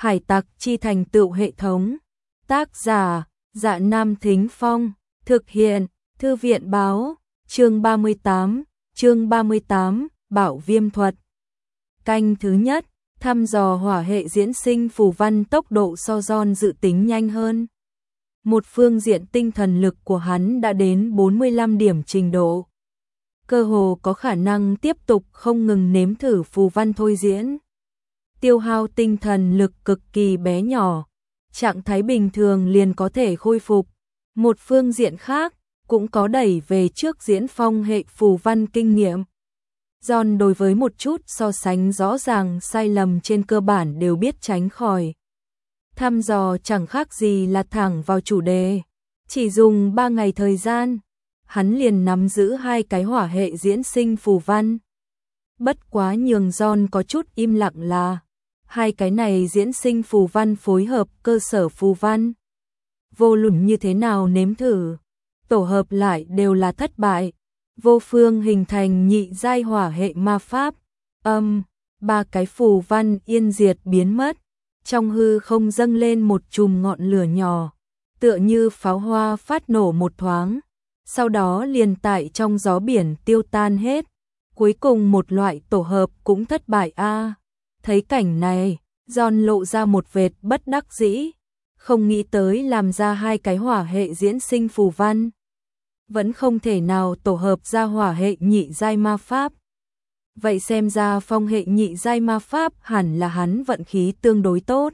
Hải tặc chi thành tựu hệ thống. Tác giả: Dạ Nam Thính Phong. Thực hiện: Thư viện báo. Chương 38, Bảo Viêm thuật. Canh thứ nhất, thăm dò hỏa hệ diễn sinh phù văn tốc độ so John dự tính nhanh hơn. Một phương diện tinh thần lực của hắn đã đến 45 điểm trình độ. Cơ hồ có khả năng tiếp tục không ngừng nếm thử phù văn thôi diễn. Tiêu hao tinh thần lực cực kỳ bé nhỏ, trạng thái bình thường liền có thể khôi phục. Một phương diện khác, cũng có đẩy về trước diễn phong hệ phù văn kinh nghiệm. John đối với một chút so sánh rõ ràng sai lầm trên cơ bản đều biết tránh khỏi. Thăm dò chẳng khác gì là thẳng vào chủ đề. Chỉ dùng 3 ngày thời gian, hắn liền nắm giữ 2 cái hỏa hệ diễn sinh phù văn. Bất quá nhường John có chút im lặng là 2 cái này diễn sinh phù văn phối hợp cơ sở phù văn. Vô luận như thế nào nếm thử, tổ hợp lại đều là thất bại. Vô phương hình thành nhị giai hỏa hệ ma pháp. 3 cái phù văn yên diệt biến mất. Trong hư không dâng lên một chùm ngọn lửa nhỏ, tựa như pháo hoa phát nổ một thoáng, sau đó liền tại trong gió biển tiêu tan hết. Cuối cùng một loại tổ hợp cũng thất bại a. Thấy cảnh này, John lộ ra một vệt bất đắc dĩ, không nghĩ tới làm ra 2 cái hỏa hệ diễn sinh phù văn, vẫn không thể nào tổ hợp ra hỏa hệ nhị giai ma pháp. Vậy xem ra phong hệ nhị giai ma pháp hẳn là hắn vận khí tương đối tốt.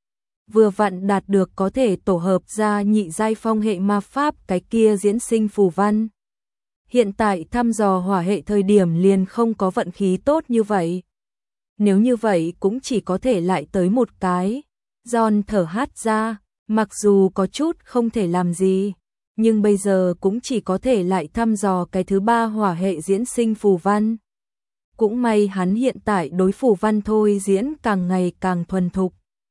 Vừa vặn đạt được có thể tổ hợp ra nhị giai phong hệ ma pháp cái kia diễn sinh phù văn. Hiện tại thăm dò hỏa hệ thời điểm liền không có vận khí tốt như vậy. Nếu như vậy cũng chỉ có thể lại tới một cái. John thở hắt ra, mặc dù có chút không thể làm gì, nhưng bây giờ cũng chỉ có thể lại thăm dò cái thứ 3 hỏa hệ diễn sinh phù văn. Cũng may hắn hiện tại đối phù văn thôi diễn càng ngày càng thuần thục.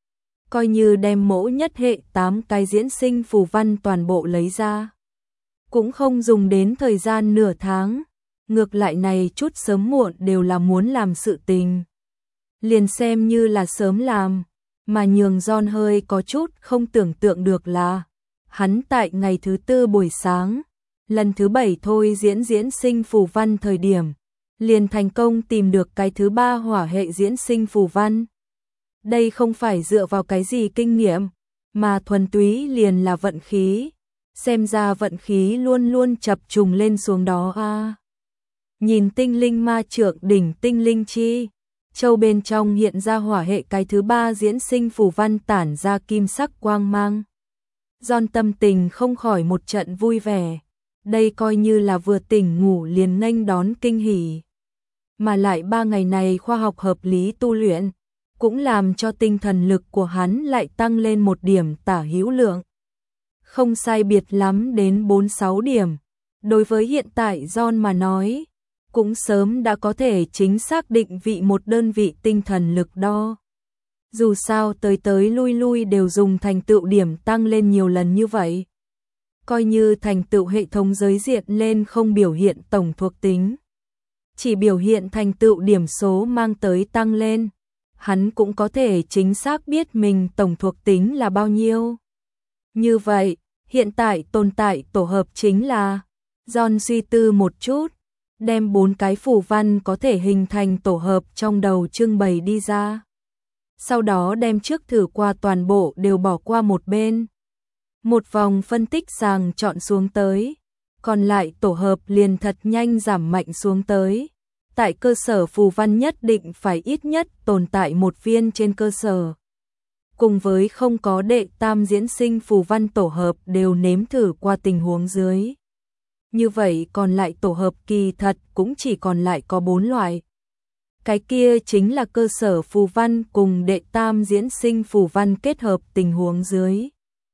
Coi như đem mẫu nhất hệ 8 cái diễn sinh phù văn toàn bộ lấy ra, cũng không dùng đến thời gian nửa tháng. Ngược lại này chút sớm muộn đều là muốn làm sự tình. Liền xem như là sớm làm, mà nhường John hơi có chút không tưởng tượng được là hắn tại ngày thứ 4 buổi sáng, lần thứ 7 thôi diễn sinh phù văn thời điểm, liền thành công tìm được cái thứ 3 hỏa hệ diễn sinh phù văn. Đây không phải dựa vào cái gì kinh nghiệm, mà thuần túy liền là vận khí. Xem ra vận khí luôn luôn chập trùng lên xuống đó a. Nhìn tinh linh ma trượng đỉnh tinh linh chi, châu bên trong hiện ra hỏa hệ cái thứ 3 diễn sinh phù văn tản ra kim sắc quang mang. John tâm tình không khỏi một trận vui vẻ. Đây coi như là vừa tỉnh ngủ liền nghênh đón kinh hỉ. Mà lại 3 ngày này khoa học hợp lý tu luyện, cũng làm cho tinh thần lực của hắn lại tăng lên 1 điểm tả hữu lượng. Không sai biệt lắm đến 4-6 điểm. Đối với hiện tại John mà nói, cũng sớm đã có thể chính xác định vị một đơn vị tinh thần lực đo. Dù sao tới lui đều dùng thành tựu điểm tăng lên nhiều lần như vậy. Coi như thành tựu hệ thống giới diện lên không biểu hiện tổng thuộc tính, chỉ biểu hiện thành tựu điểm số mang tới tăng lên, hắn cũng có thể chính xác biết mình tổng thuộc tính là bao nhiêu. Như vậy, hiện tại tồn tại tổ hợp chính là, John suy tư một chút, đem 4 cái phù văn có thể hình thành tổ hợp trong đầu trưng bày đi ra. Sau đó đem trước thử qua toàn bộ đều bỏ qua một bên. Một vòng phân tích sàng chọn xuống tới, còn lại tổ hợp liền thật nhanh giảm mạnh xuống tới. Tại cơ sở phù văn nhất định phải ít nhất tồn tại 1 viên trên cơ sở. Cùng với không có đệ tam diễn sinh phù văn tổ hợp đều nếm thử qua tình huống dưới. Như vậy còn lại tổ hợp kỳ thật cũng chỉ còn lại có 4 loại. Cái kia chính là cơ sở phù văn cùng đệ tam diễn sinh phù văn kết hợp tình huống dưới.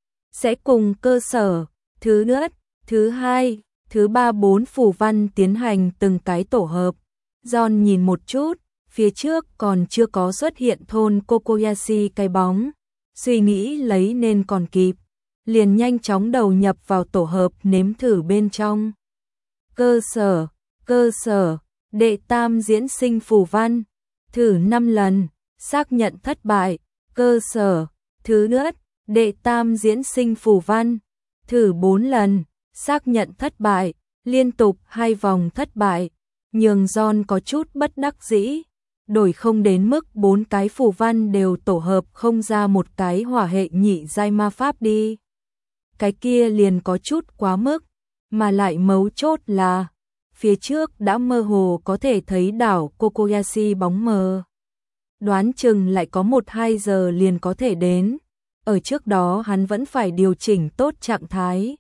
Sẽ cùng cơ sở, thứ nhất, thứ 2, thứ 3, 4 phù văn tiến hành từng cái tổ hợp. John nhìn một chút, phía trước còn chưa có xuất hiện thôn Kokoyashi cái bóng. Suy nghĩ lấy nên còn kịp, liền nhanh chóng đầu nhập vào tổ hợp nếm thử bên trong. Cơ sở, đệ tam diễn sinh phù văn, thử 5 lần, xác nhận thất bại. cơ sở, thứ nhất, đệ tam diễn sinh phù văn, thử 4 lần, xác nhận thất bại, liên tục 2 vòng thất bại, nhường John có chút bất đắc dĩ, đổi không đến mức 4 cái phù văn đều tổ hợp không ra một cái hỏa hệ nhị giai ma pháp đi. Cái kia liền có chút quá mức, mà lại mấu chốt là phía trước đã mơ hồ có thể thấy đảo Kokoyashi bóng mờ. Đoán chừng lại có 1-2 giờ liền có thể đến. Ở trước đó hắn vẫn phải điều chỉnh tốt trạng thái.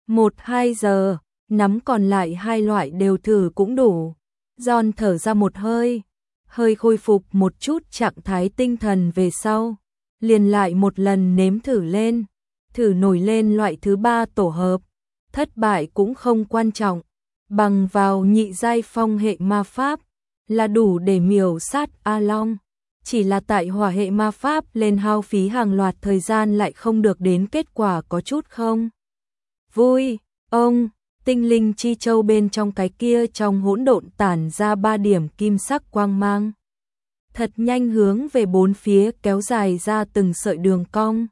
1-2 giờ, nắm còn lại 2 loại đều thử cũng đủ. John thở ra một hơi, hơi khôi phục một chút trạng thái tinh thần về sau. Liền lại một lần nếm thử lên, thử nổi lên loại thứ 3 tổ hợp. Thất bại cũng không quan trọng, bằng vào nhị giai phong hệ ma pháp là đủ để miểu sát A Long. Chỉ là tại hỏa hệ ma pháp lên hao phí hàng loạt thời gian lại không được đến kết quả có chút không vui. Ông, tinh linh chi châu bên trong cái kia trong hỗn độn tản ra 3 điểm kim sắc quang mang. Thật nhanh hướng về 4 phía kéo dài ra từng sợi đường cong.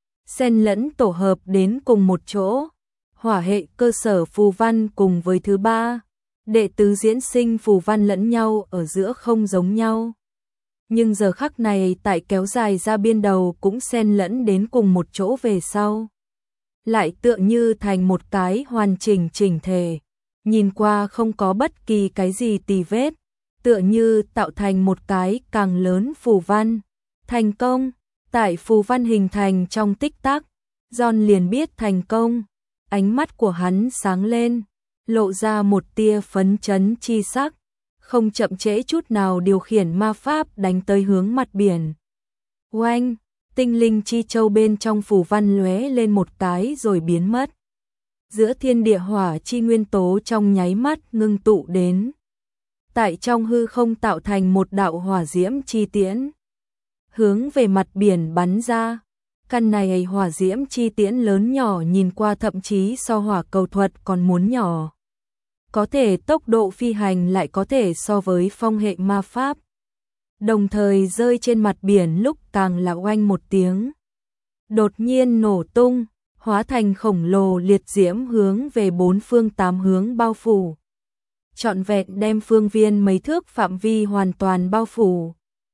Xen lẫn tổ hợp đến cùng một chỗ. Hỏa hệ cơ sở phù văn cùng với thứ 3, đệ tứ diễn sinh phù văn lẫn nhau ở giữa không giống nhau. Nhưng giờ khắc này tại kéo dài ra biên đầu cũng xen lẫn đến cùng một chỗ về sau. Lại tựa như thành một cái hoàn chỉnh chỉnh thể, nhìn qua không có bất kỳ cái gì tì vết, tựa như tạo thành một cái càng lớn phù văn. Thành công, tại phù văn hình thành trong tích tắc, John liền biết thành công. Ánh mắt của hắn sáng lên, lộ ra một tia phấn chấn chi sắc, không chậm trễ chút nào điều khiển ma pháp đánh tới hướng mặt biển. Oanh, tinh linh chi châu bên trong phù văn lóe lên một cái rồi biến mất. Giữa thiên địa hỏa chi nguyên tố trong nháy mắt ngưng tụ đến. Tại trong hư không tạo thành một đạo hỏa diễm chi tiễn, hướng về mặt biển bắn ra. Căn này hỏa diễm chi tiễn lớn nhỏ nhìn qua thậm chí so hỏa cầu thuật còn muốn nhỏ. Có thể tốc độ phi hành lại có thể so với phong hệ ma pháp. Đồng thời rơi trên mặt biển lúc càng là oanh một tiếng. Đột nhiên nổ tung, hóa thành khổng lồ liệt diễm hướng về 4 phương 8 hướng bao phủ. Trọn vẹn đem phương viên mấy thước phạm vi hoàn toàn bao phủ.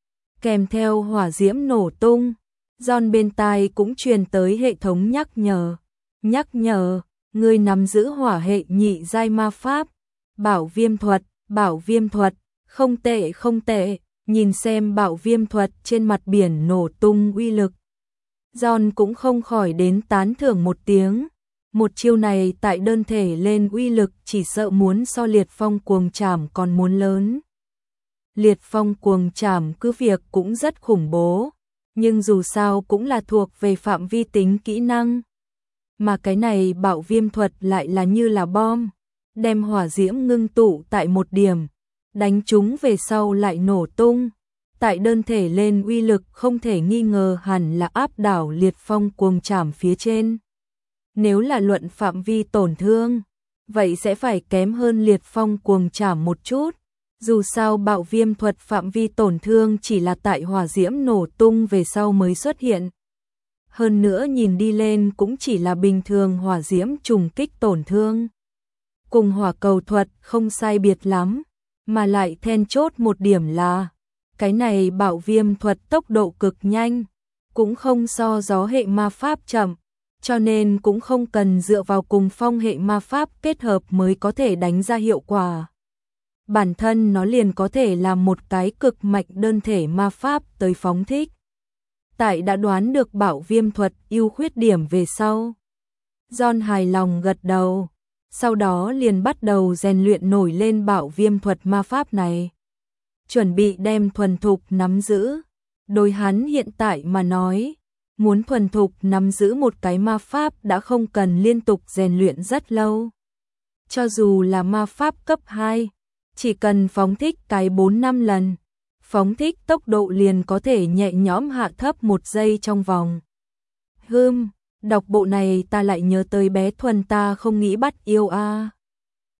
Kèm theo hỏa diễm nổ tung, John bên tai cũng truyền tới hệ thống nhắc nhở, người nắm giữ hỏa hệ nhị giai ma pháp, bảo viêm thuật, không tệ, nhìn xem bảo viêm thuật trên mặt biển nổ tung uy lực. John cũng không khỏi đến tán thưởng một tiếng, một chiêu này tại đơn thể lên uy lực chỉ sợ muốn so liệt phong cuồng trảm còn muốn lớn. Liệt phong cuồng trảm cứ việc cũng rất khủng bố, nhưng dù sao cũng là thuộc về phạm vi tính kỹ năng. Mà cái này bạo viêm thuật lại là như là bom, đem hỏa diễm ngưng tụ tại một điểm, đánh chúng về sau lại nổ tung. Tại đơn thể lên uy lực không thể nghi ngờ hẳn là áp đảo liệt phong cuồng trảm phía trên. Nếu là luận phạm vi tổn thương, vậy sẽ phải kém hơn liệt phong cuồng trảm một chút. Dù sao bạo viêm thuật phạm vi tổn thương chỉ là tại hỏa diễm nổ tung về sau mới xuất hiện. Hơn nữa nhìn đi lên cũng chỉ là bình thường hỏa diễm trùng kích tổn thương. Cùng hỏa cầu thuật không sai biệt lắm, mà lại then chốt một điểm là cái này bạo viêm thuật tốc độ cực nhanh, cũng không so gió hệ ma pháp chậm, cho nên cũng không cần dựa vào cùng phong hệ ma pháp kết hợp mới có thể đánh ra hiệu quả. Bản thân nó liền có thể làm một cái cực mạnh đơn thể ma pháp tới phóng thích. Tại đã đoán được bạo viêm thuật ưu khuyết điểm về sau, John hài lòng gật đầu, sau đó liền bắt đầu rèn luyện nổi lên bạo viêm thuật ma pháp này. Chuẩn bị đem thuần thục nắm giữ. Đối hắn hiện tại mà nói, muốn thuần thục nắm giữ một cái ma pháp đã không cần liên tục rèn luyện rất lâu. Cho dù là ma pháp cấp 2, chỉ cần phóng thích cái 4-5 lần, phóng thích tốc độ liền có thể nhẹ nhõm hạ thấp 1 giây trong vòng. Đọc bộ này ta lại nhớ tới bé Thuần ta không nghĩ bắt yêu a.